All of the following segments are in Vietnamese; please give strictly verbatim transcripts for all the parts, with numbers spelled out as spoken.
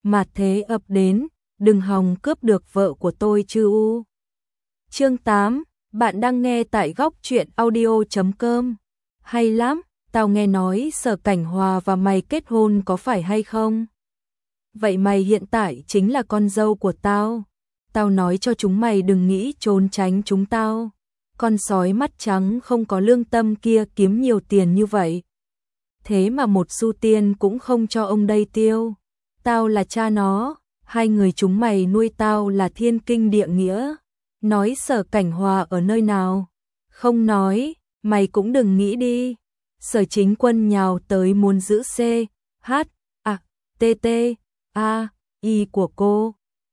mà thế ập đến, đừng hòng cướp được vợ của tôi chứ u. Chương tám, bạn đang nghe tại góc truyện audio chấm com. Hay lắm, tao nghe nói Sở Cảnh Hòa và mày kết hôn có phải hay không? Vậy mày hiện tại chính là con dâu của tao. Tao nói cho chúng mày đừng nghĩ trốn tránh chúng tao. Con sói mắt trắng không có lương tâm kia kiếm nhiều tiền như vậy. Thế mà một xu tiền cũng không cho ông đây tiêu. Tao là cha nó, hai người chúng mày nuôi tao là thiên kinh địa nghĩa. Nói Sở Cảnh Hòa ở nơi nào? Không nói, mày cũng đừng nghĩ đi. Sở Chính Quân nhào tới muốn giữ C, H, A, T, T, A, Y của cô.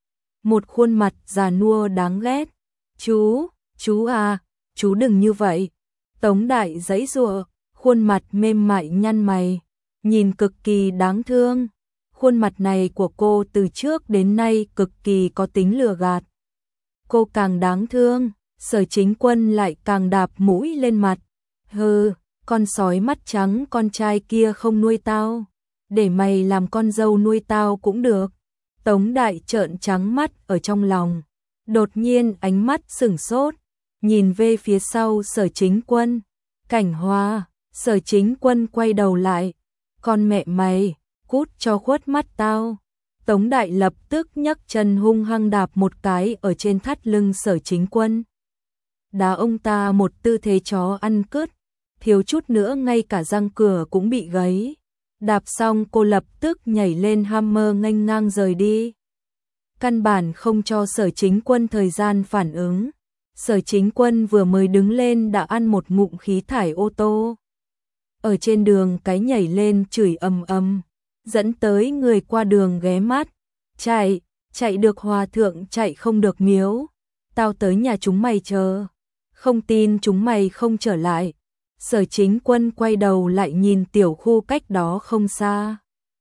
Một khuôn mặt già nua đáng ghét. Chú, chú à, chú đừng như vậy. Tống Đại giãy giụa, khuôn mặt mềm mại nhăn mày, nhìn cực kỳ đáng thương. Khuôn mặt này của cô từ trước đến nay cực kỳ có tính lừa gạt. Cô càng đáng thương, Sở Chính Quân lại càng đạp mũi lên mặt. Hừ, con sói mắt trắng con trai kia không nuôi tao. Để mày làm con dâu nuôi tao cũng được. Tống Đại trợn trắng mắt ở trong lòng. Đột nhiên ánh mắt sửng sốt, nhìn về phía sau Sở Chính Quân. Cảnh Hòa, Sở Chính Quân quay đầu lại. Con mẹ mày, cút cho khuất mắt tao. Tống Đại lập tức nhấc chân hung hăng đạp một cái ở trên thắt lưng Sở Chính Quân. Đá ông ta một tư thế chó ăn cứt, thiếu chút nữa ngay cả răng cửa cũng bị gãy. Đạp xong cô lập tức nhảy lên Hammer nghênh ngang rời đi. Căn bản không cho Sở Chính Quân thời gian phản ứng. Sở Chính Quân vừa mới đứng lên đã ăn một ngụm khí thải ô tô. Ở trên đường cái nhảy lên chửi ầm ầm, dẫn tới người qua đường ghé mắt. Chạy, chạy được hòa thượng chạy không được miếu. Tao tới nhà chúng mày chờ. Không tin chúng mày không trở lại. Sở Chính Quân quay đầu lại nhìn tiểu khu cách đó không xa.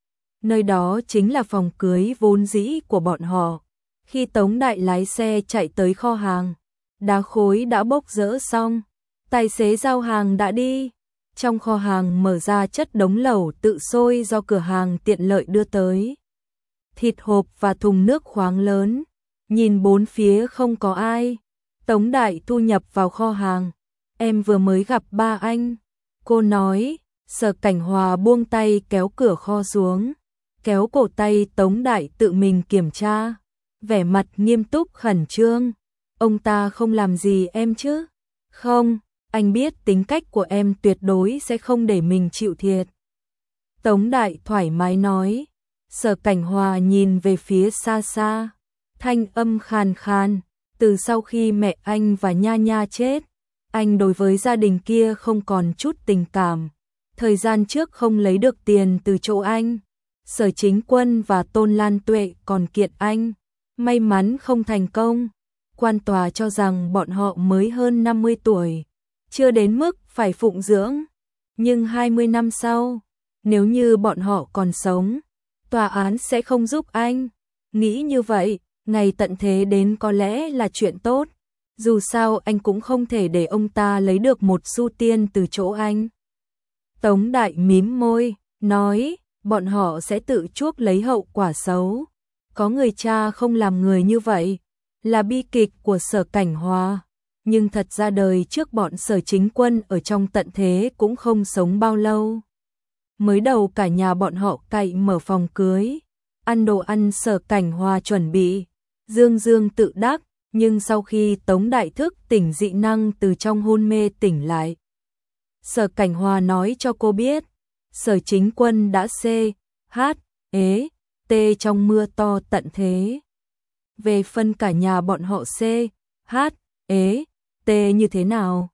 Nơi đó chính là phòng cưới vốn dĩ của bọn họ. Khi Tống Đại lái xe chạy tới kho hàng, đá khối đã bốc rỡ xong, tài xế giao hàng đã đi. Trong kho hàng mở ra chất đống lẩu tự sôi do cửa hàng tiện lợi đưa tới. Thịt hộp và thùng nước khoáng lớn. Nhìn bốn phía không có ai, Tống Đại thu nhập vào kho hàng. Em vừa mới gặp ba anh. Cô nói. Sở Cảnh Hòa buông tay kéo cửa kho xuống, kéo cổ tay Tống Đại tự mình kiểm tra, vẻ mặt nghiêm túc khẩn trương. Ông ta không làm gì em chứ? Không, anh biết tính cách của em tuyệt đối sẽ không để mình chịu thiệt. Tống Đại thoải mái nói. Sở Cảnh Hòa nhìn về phía xa xa, thanh âm khàn khàn. Từ sau khi mẹ anh và Nha Nha chết, anh đối với gia đình kia không còn chút tình cảm. Thời gian trước không lấy được tiền từ chỗ anh, Sở Chính Quân và Tôn Lan Tuệ còn kiện anh, may mắn không thành công. Quan tòa cho rằng bọn họ mới hơn năm mươi tuổi, chưa đến mức phải phụng dưỡng. Nhưng hai mươi năm sau, nếu như bọn họ còn sống, tòa án sẽ không giúp anh. Nghĩ như vậy, ngày tận thế đến có lẽ là chuyện tốt. Dù sao anh cũng không thể để ông ta lấy được một xu tiền từ chỗ anh. Tống Đại mím môi, nói, bọn họ sẽ tự chuốc lấy hậu quả xấu. Có người cha không làm người như vậy, là bi kịch của Sở Cảnh Hòa. Nhưng thật ra đời trước bọn Sở Chính Quân ở trong tận thế cũng không sống bao lâu. Mới đầu cả nhà bọn họ cậy mở phòng cưới, ăn đồ ăn Sở Cảnh Hòa chuẩn bị, dương dương tự đắc. Nhưng sau khi Tống Đại thức tỉnh dị năng từ trong hôn mê tỉnh lại, Sở Cảnh Hòa nói cho cô biết, Sở Chính Quân đã C, H, ế, T trong mưa to tận thế. Về phân cả nhà bọn họ C, H, ế, T như thế nào?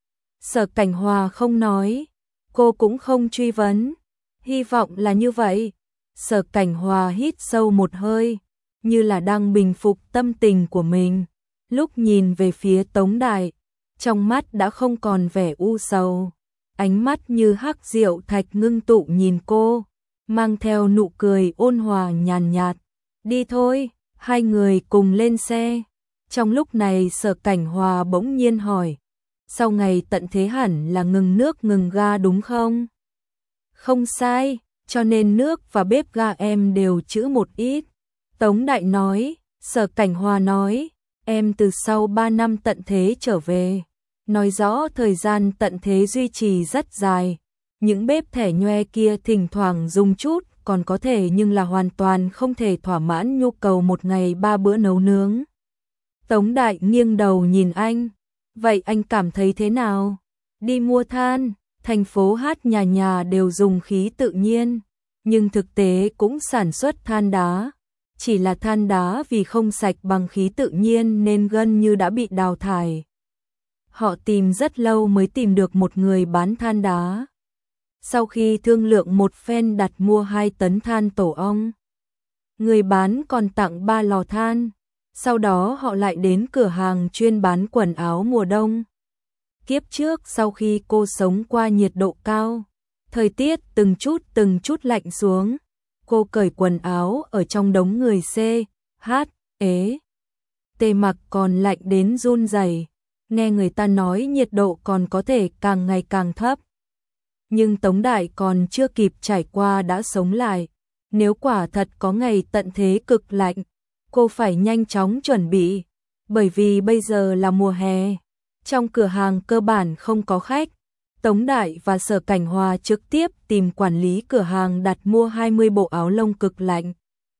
Sở Cảnh Hòa không nói, cô cũng không truy vấn, hy vọng là như vậy. Sở Cảnh Hòa hít sâu một hơi, như là đang bình phục tâm tình của mình. Lúc nhìn về phía Tống Đại, trong mắt đã không còn vẻ u sầu, ánh mắt như hắc diệu thạch ngưng tụ nhìn cô, mang theo nụ cười ôn hòa nhàn nhạt. Đi thôi, hai người cùng lên xe. Trong lúc này Sở Cảnh Hòa bỗng nhiên hỏi, sau ngày tận thế hẳn là ngừng nước ngừng ga đúng không? Không sai, cho nên nước và bếp ga em đều trữ một ít. Tống Đại nói, Sở Cảnh Hòa nói, em từ sau ba năm tận thế trở về, nói rõ thời gian tận thế duy trì rất dài. Những bếp thẻ nhoe kia thỉnh thoảng dùng chút còn có thể, nhưng là hoàn toàn không thể thỏa mãn nhu cầu một ngày ba bữa nấu nướng. Tống Đại nghiêng đầu nhìn anh, vậy anh cảm thấy thế nào? Đi mua than, thành phố hát nhà nhà đều dùng khí tự nhiên, nhưng thực tế cũng sản xuất than đá. Chỉ là than đá vì không sạch bằng khí tự nhiên nên gần như đã bị đào thải. Họ tìm rất lâu mới tìm được một người bán than đá. Sau khi thương lượng một phen đặt mua hai tấn than tổ ong, người bán còn tặng ba lò than. Sau đó họ lại đến cửa hàng chuyên bán quần áo mùa đông. Kiếp trước sau khi cô sống qua nhiệt độ cao, thời tiết từng chút từng chút lạnh xuống, cô cởi quần áo ở trong đống người C, H, ế. Tê mặc còn lạnh đến run rẩy. Nghe người ta nói nhiệt độ còn có thể càng ngày càng thấp. Nhưng Tống Đại còn chưa kịp trải qua đã sống lại. Nếu quả thật có ngày tận thế cực lạnh, cô phải nhanh chóng chuẩn bị. Bởi vì bây giờ là mùa hè, trong cửa hàng cơ bản không có khách. Tống Đại và Sở Cảnh Hòa trực tiếp tìm quản lý cửa hàng đặt mua hai mươi bộ áo lông cực lạnh.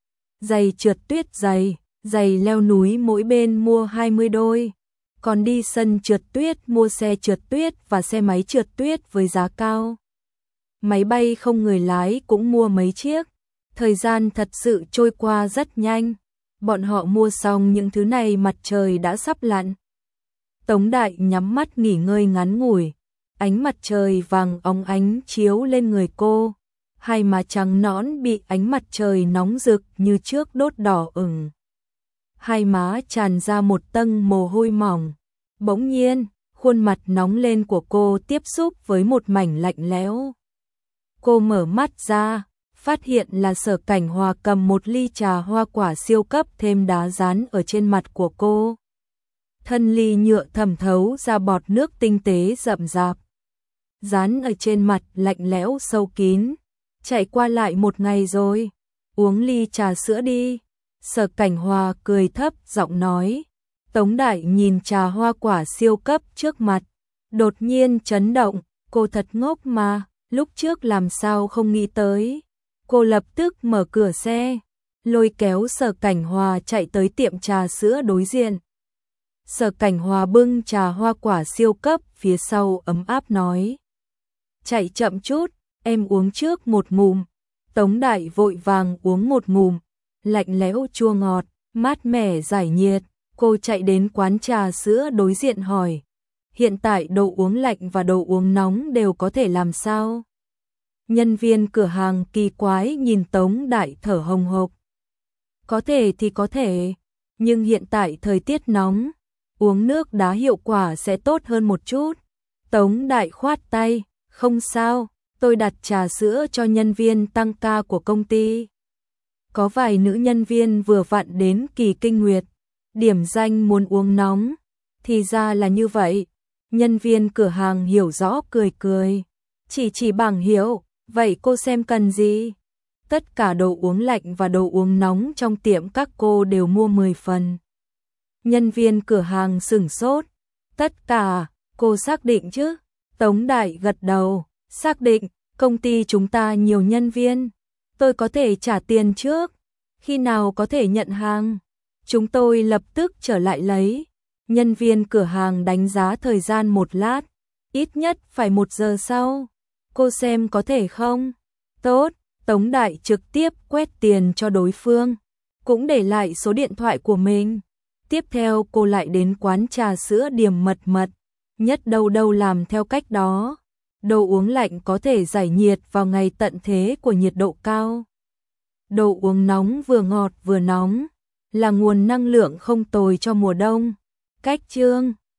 Giày trượt tuyết dày, giày leo núi mỗi bên mua hai mươi đôi. Còn đi sân trượt tuyết mua xe trượt tuyết và xe máy trượt tuyết với giá cao. Máy bay không người lái cũng mua mấy chiếc. Thời gian thật sự trôi qua rất nhanh. Bọn họ mua xong những thứ này mặt trời đã sắp lặn. Tống Đại nhắm mắt nghỉ ngơi ngắn ngủi. Ánh mặt trời vàng óng ánh chiếu lên người cô. Hai má trắng nõn bị ánh mặt trời nóng rực như trước đốt đỏ ửng. Hai má tràn ra một tầng mồ hôi mỏng. Bỗng nhiên, khuôn mặt nóng lên của cô tiếp xúc với một mảnh lạnh lẽo. Cô mở mắt ra, phát hiện là Sở Cảnh Hòa cầm một ly trà hoa quả siêu cấp thêm đá rán ở trên mặt của cô. Thân ly nhựa thẩm thấu ra bọt nước tinh tế rậm rạp. Dán ở trên mặt lạnh lẽo sâu kín. Chạy qua lại một ngày rồi, uống ly trà sữa đi. Sở Cảnh Hòa cười thấp giọng nói. Tống Đại nhìn trà hoa quả siêu cấp trước mặt, đột nhiên chấn động, cô thật ngốc mà, lúc trước làm sao không nghĩ tới. Cô lập tức mở cửa xe, lôi kéo Sở Cảnh Hòa chạy tới tiệm trà sữa đối diện. Sở Cảnh Hòa bưng trà hoa quả siêu cấp phía sau ấm áp nói. Chạy chậm chút, em uống trước một ngụm. Tống Đại vội vàng uống một ngụm, lạnh lẽo chua ngọt, mát mẻ giải nhiệt. Cô chạy đến quán trà sữa đối diện hỏi. Hiện tại đồ uống lạnh và đồ uống nóng đều có thể làm sao? Nhân viên cửa hàng kỳ quái nhìn Tống Đại thở hồng hộc. Có thể thì có thể, nhưng hiện tại thời tiết nóng, uống nước đá hiệu quả sẽ tốt hơn một chút. Tống Đại khoát tay, không sao, tôi đặt trà sữa cho nhân viên tăng ca của công ty. Có vài nữ nhân viên vừa vặn đến kỳ kinh nguyệt, điểm danh muốn uống nóng. Thì ra là như vậy. Nhân viên cửa hàng hiểu rõ cười cười. Chỉ chỉ bảng hiệu, vậy cô xem cần gì? Tất cả đồ uống lạnh và đồ uống nóng trong tiệm các cô đều mua mười phần. Nhân viên cửa hàng sửng sốt. Tất cả, cô xác định chứ? Tống Đại gật đầu, xác định, công ty chúng ta nhiều nhân viên. Tôi có thể trả tiền trước. Khi nào có thể nhận hàng? Chúng tôi lập tức trở lại lấy. Nhân viên cửa hàng đánh giá thời gian một lát. Ít nhất phải một giờ sau. Cô xem có thể không? Tốt, Tống Đại trực tiếp quét tiền cho đối phương. Cũng để lại số điện thoại của mình. Tiếp theo cô lại đến quán trà sữa Điểm Mật Mật. Nhất đâu đâu làm theo cách đó. Đồ uống lạnh có thể giải nhiệt vào ngày tận thế của nhiệt độ cao. Đồ uống nóng vừa ngọt vừa nóng. Là nguồn năng lượng không tồi cho mùa đông. Cách chương